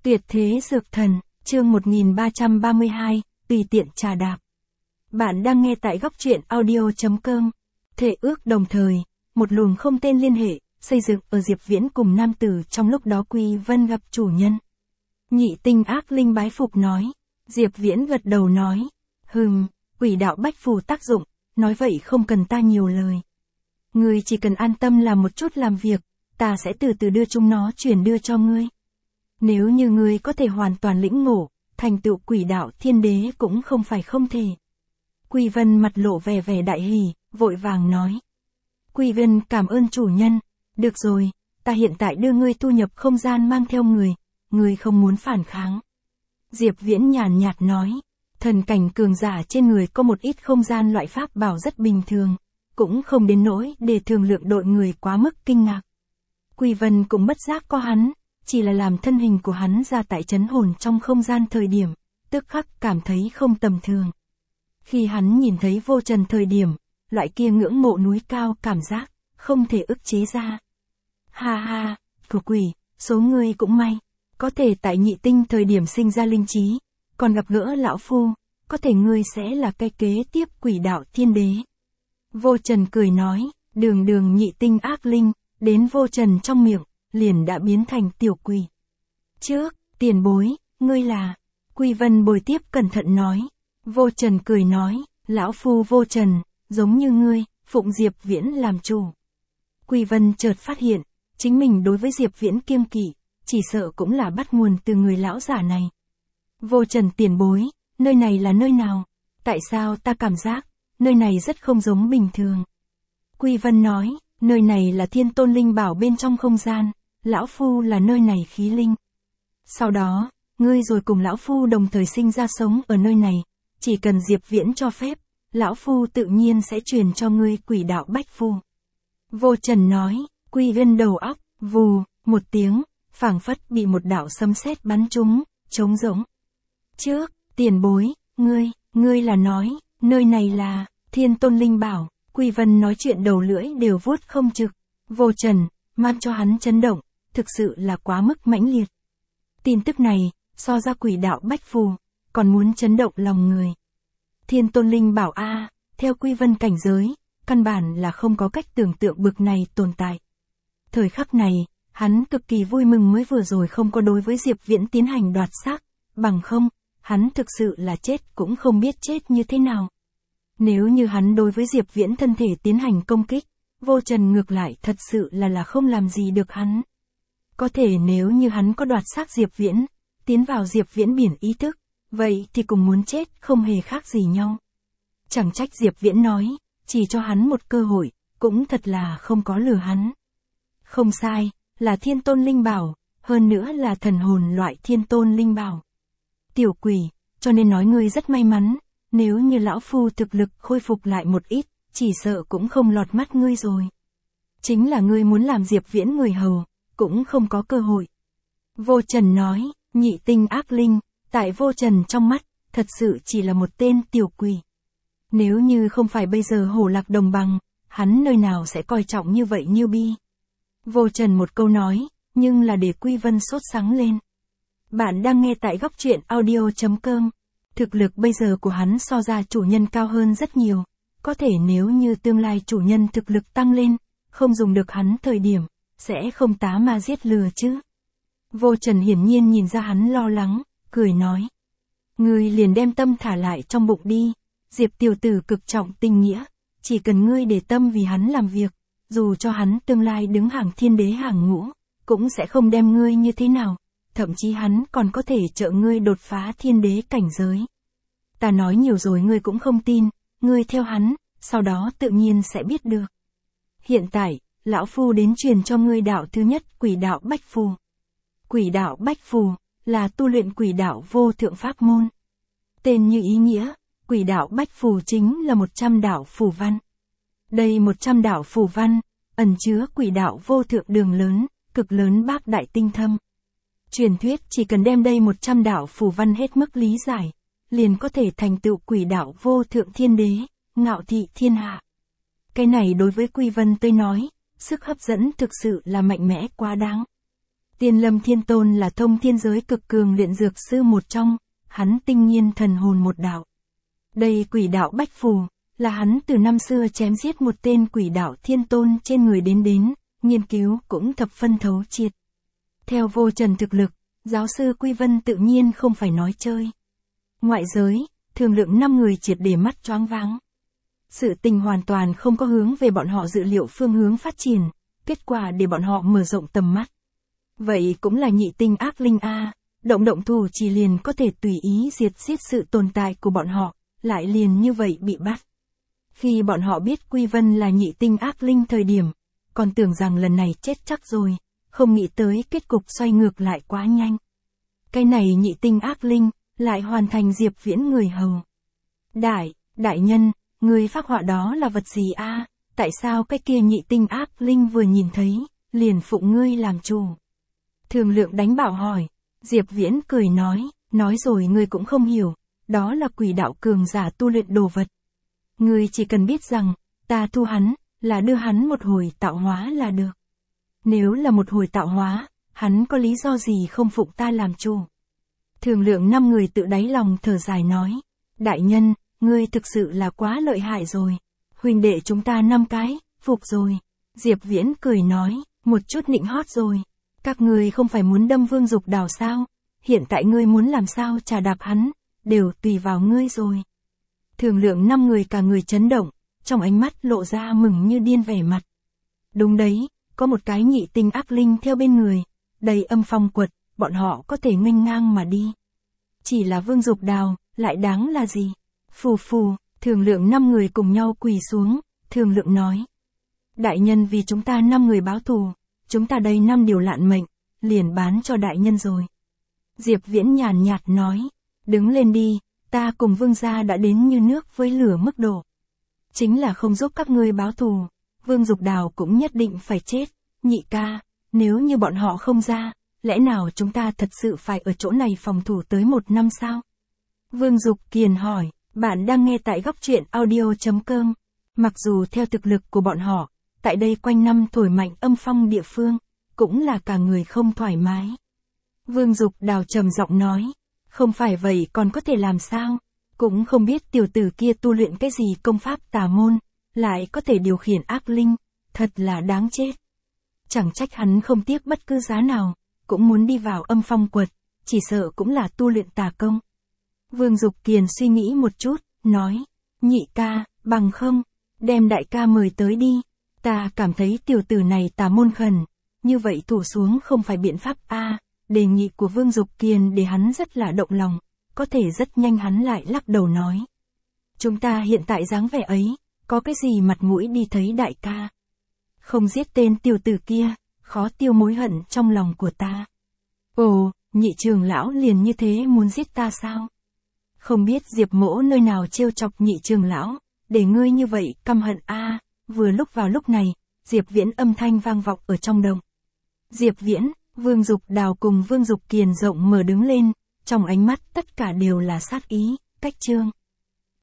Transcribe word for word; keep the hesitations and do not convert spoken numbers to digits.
Tuyệt thế dược thần, chương một nghìn ba trăm ba mươi hai, tùy tiện trà đạp. Bạn đang nghe tại góc truyện audio.com. Thể ước đồng thời, một luồng không tên liên hệ, xây dựng ở Diệp Viễn cùng nam tử trong lúc đó Quy Vân gặp chủ nhân. Nhị tinh ác linh bái phục nói. Diệp Viễn gật đầu nói. Hừm, quỷ đạo bách phù tác dụng, nói vậy không cần ta nhiều lời. Ngươi chỉ cần an tâm làm một chút làm việc, ta sẽ từ từ đưa chúng nó chuyển đưa cho ngươi. Nếu như ngươi có thể hoàn toàn lĩnh ngộ, thành tựu quỷ đạo thiên đế cũng không phải không thể. Quy Vân mặt lộ vẻ vẻ đại hỉ, vội vàng nói. Quy Vân cảm ơn chủ nhân, được rồi, ta hiện tại đưa ngươi tu nhập không gian mang theo người, ngươi không muốn phản kháng. Diệp Viễn nhàn nhạt nói, thần cảnh cường giả trên người có một ít không gian loại pháp bảo rất bình thường, cũng không đến nỗi để thường lượng đội người quá mức kinh ngạc. Quy Vân cũng bất giác có hắn, chỉ là làm thân hình của hắn ra tại trấn hồn trong không gian thời điểm, tức khắc cảm thấy không tầm thường. Khi hắn nhìn thấy vô trần thời điểm, loại kia ngưỡng mộ núi cao cảm giác, không thể ức chế ra. Ha ha, của quỷ, số ngươi cũng may, có thể tại nhị tinh thời điểm sinh ra linh trí, còn gặp gỡ lão phu, có thể ngươi sẽ là cái kế tiếp quỷ đạo thiên đế. Vô trần cười nói, đường đường nhị tinh ác linh, đến vô trần trong miệng, liền đã biến thành tiểu quỷ. Trước, tiền bối, ngươi là, Quy Vân bồi tiếp cẩn thận nói. Vô trần cười nói, lão phu vô trần, giống như ngươi, phụng Diệp Viễn làm chủ. Quy Vân chợt phát hiện, chính mình đối với Diệp Viễn kiêng kỵ, chỉ sợ cũng là bắt nguồn từ người lão giả này. Vô trần tiền bối, nơi này là nơi nào? Tại sao ta cảm giác, nơi này rất không giống bình thường? Quy Vân nói, nơi này là Thiên Tôn Linh Bảo bên trong không gian, lão phu là nơi này khí linh. Sau đó, ngươi rồi cùng lão phu đồng thời sinh ra sống ở nơi này, chỉ cần Diệp Viễn cho phép, lão phu tự nhiên sẽ truyền cho ngươi quỷ đạo bách phù. Vô trần nói, Quy Vân đầu óc, vù, một tiếng, phảng phất bị một đạo sấm sét bắn trúng, trống rỗng. Trước, tiền bối, ngươi, ngươi là nói, nơi này là Thiên Tôn Linh Bảo. Quy Vân nói chuyện đầu lưỡi đều vuốt không trực. Vô trần, mang cho hắn chấn động, thực sự là quá mức mãnh liệt. Tin tức này, so ra quỷ đạo bách phù, còn muốn chấn động lòng người. Thiên Tôn Linh Bảo a, theo Quy Vân cảnh giới, căn bản là không có cách tưởng tượng bực này tồn tại. Thời khắc này, hắn cực kỳ vui mừng mới vừa rồi không có đối với Diệp Viễn tiến hành đoạt xác, bằng không, hắn thực sự là chết cũng không biết chết như thế nào. Nếu như hắn đối với Diệp Viễn thân thể tiến hành công kích, vô trần ngược lại thật sự là là không làm gì được hắn. Có thể nếu như hắn có đoạt xác Diệp Viễn, tiến vào Diệp Viễn biển ý thức, vậy thì cùng muốn chết không hề khác gì nhau. Chẳng trách Diệp Viễn nói, chỉ cho hắn một cơ hội, cũng thật là không có lừa hắn. Không sai, là Thiên Tôn Linh Bảo, hơn nữa là thần hồn loại Thiên Tôn Linh Bảo. Tiểu quỷ, cho nên nói ngươi rất may mắn, nếu như lão phu thực lực khôi phục lại một ít, chỉ sợ cũng không lọt mắt ngươi rồi. Chính là ngươi muốn làm Diệp Viễn người hầu, cũng không có cơ hội. Vô trần nói, nhị tinh ác linh, tại vô trần trong mắt, thật sự chỉ là một tên tiểu quỷ. Nếu như không phải bây giờ hổ lạc đồng bằng, hắn nơi nào sẽ coi trọng như vậy như bi. Vô trần một câu nói, nhưng là để Quy Vân sốt sắng lên. Bạn đang nghe tại góc truyện audio.com. Thực lực bây giờ của hắn so ra chủ nhân cao hơn rất nhiều. Có thể nếu như tương lai chủ nhân thực lực tăng lên, không dùng được hắn thời điểm, sẽ không tá ma giết lừa chứ. Vô trần hiển nhiên nhìn ra hắn lo lắng, cười nói. Ngươi liền đem tâm thả lại trong bụng đi. Diệp tiểu tử cực trọng tình nghĩa, chỉ cần ngươi để tâm vì hắn làm việc, dù cho hắn tương lai đứng hàng thiên đế hàng ngũ, cũng sẽ không đem ngươi như thế nào, thậm chí hắn còn có thể trợ ngươi đột phá thiên đế cảnh giới. Ta nói nhiều rồi ngươi cũng không tin, ngươi theo hắn, sau đó tự nhiên sẽ biết được. Hiện tại, lão phu đến truyền cho ngươi đạo thứ nhất quỷ đạo bách phù. Quỷ đạo bách phù, là tu luyện quỷ đạo vô thượng pháp môn. Tên như ý nghĩa, quỷ đạo bách phù chính là một trăm đạo phù văn. Đây một trăm đạo phù văn, ẩn chứa quỷ đạo vô thượng đường lớn, cực lớn bác đại tinh thâm. Truyền thuyết chỉ cần đem đây một trăm đạo phù văn hết mức lý giải, liền có thể thành tựu quỷ đạo vô thượng thiên đế, ngạo thị thiên hạ. Cái này đối với Quy Vân tới nói, sức hấp dẫn thực sự là mạnh mẽ quá đáng. Tiên Lâm Thiên Tôn là thông thiên giới cực cường luyện dược sư một trong, hắn tinh nhiên thần hồn một đạo. Đây quỷ đạo Bách Phù, là hắn từ năm xưa chém giết một tên quỷ đạo Thiên Tôn trên người đến đến, nghiên cứu cũng thập phân thấu triệt. Theo vô trần thực lực, giáo sư Quy Vân tự nhiên không phải nói chơi. Ngoại giới, Thường Lượng năm người triệt để mắt choáng váng. Sự tình hoàn toàn không có hướng về bọn họ dự liệu phương hướng phát triển, kết quả để bọn họ mở rộng tầm mắt. Vậy cũng là nhị tinh ác linh A, động động thủ chỉ liền có thể tùy ý diệt giết sự tồn tại của bọn họ, lại liền như vậy bị bắt. Khi bọn họ biết Quy Vân là nhị tinh ác linh thời điểm, còn tưởng rằng lần này chết chắc rồi, không nghĩ tới kết cục xoay ngược lại quá nhanh. Cái này nhị tinh ác linh, lại hoàn thành Diệp Viễn người hầu. Đại, đại nhân, người phác họa đó là vật gì a? Tại sao cái kia nhị tinh ác linh vừa nhìn thấy, liền phụng ngươi làm chủ? Thường Lượng đánh bảo hỏi, Diệp Viễn cười nói, nói rồi ngươi cũng không hiểu, đó là quỷ đạo cường giả tu luyện đồ vật. Ngươi chỉ cần biết rằng, ta thu hắn, là đưa hắn một hồi tạo hóa là được. Nếu là một hồi tạo hóa, hắn có lý do gì không phụng ta làm chủ? Thường Lượng năm người tự đáy lòng thở dài nói, đại nhân, ngươi thực sự là quá lợi hại rồi. Huynh đệ chúng ta năm cái, phục rồi. Diệp Viễn cười nói, một chút nịnh hót rồi. Các ngươi không phải muốn đâm Vương Dục Đào sao? Hiện tại ngươi muốn làm sao trà đạp hắn, đều tùy vào ngươi rồi. Thường Lượng năm người cả người chấn động, trong ánh mắt lộ ra mừng như điên vẻ mặt. Đúng đấy, có một cái nhị tinh ác linh theo bên người, đầy âm phong quật, bọn họ có thể nghênh ngang mà đi. Chỉ là Vương Dục Đào, lại đáng là gì? Phù phù, Thường Lượng năm người cùng nhau quỳ xuống, Thường Lượng nói. Đại nhân vì chúng ta năm người báo thù, chúng ta đây năm điều lạn mệnh, liền bán cho đại nhân rồi. Diệp Viễn nhàn nhạt nói, đứng lên đi, ta cùng Vương gia đã đến như nước với lửa mức độ. Chính là không giúp các ngươi báo thù, Vương Dục Đào cũng nhất định phải chết, nhị ca, nếu như bọn họ không ra, lẽ nào chúng ta thật sự phải ở chỗ này phòng thủ tới một năm sao? Vương Dục Kiền hỏi, bạn đang nghe tại góc truyện audio chấm com. Mặc dù theo thực lực của bọn họ, tại đây quanh năm thổi mạnh âm phong địa phương, cũng là cả người không thoải mái. Vương Dục Đào trầm giọng nói, không phải vậy còn có thể làm sao? Cũng không biết tiểu tử kia tu luyện cái gì công pháp tà môn, lại có thể điều khiển ác linh, thật là đáng chết. Chẳng trách hắn không tiếc bất cứ giá nào, cũng muốn đi vào âm phong quật, chỉ sợ cũng là tu luyện tà công. Vương Dục Kiền suy nghĩ một chút, nói, nhị ca, bằng không, đem đại ca mời tới đi, ta cảm thấy tiểu tử này tà môn khẩn, như vậy thủ xuống không phải biện pháp a. Đề nghị của Vương Dục Kiền để hắn rất là động lòng, có thể rất nhanh hắn lại lắc đầu nói. Chúng ta hiện tại dáng vẻ ấy, có cái gì mặt mũi đi thấy đại ca. Không giết tên tiểu tử kia, khó tiêu mối hận trong lòng của ta. Ồ, nhị trưởng lão liền như thế muốn giết ta sao? Không biết Diệp Mỗ nơi nào trêu chọc nhị trưởng lão, để ngươi như vậy căm hận a. Vừa lúc vào lúc này, Diệp Viễn âm thanh vang vọng ở trong đồng. Diệp Viễn, Vương Dục Đào cùng Vương Dục Kiền rộng mở đứng lên, trong ánh mắt tất cả đều là sát ý, cách chương.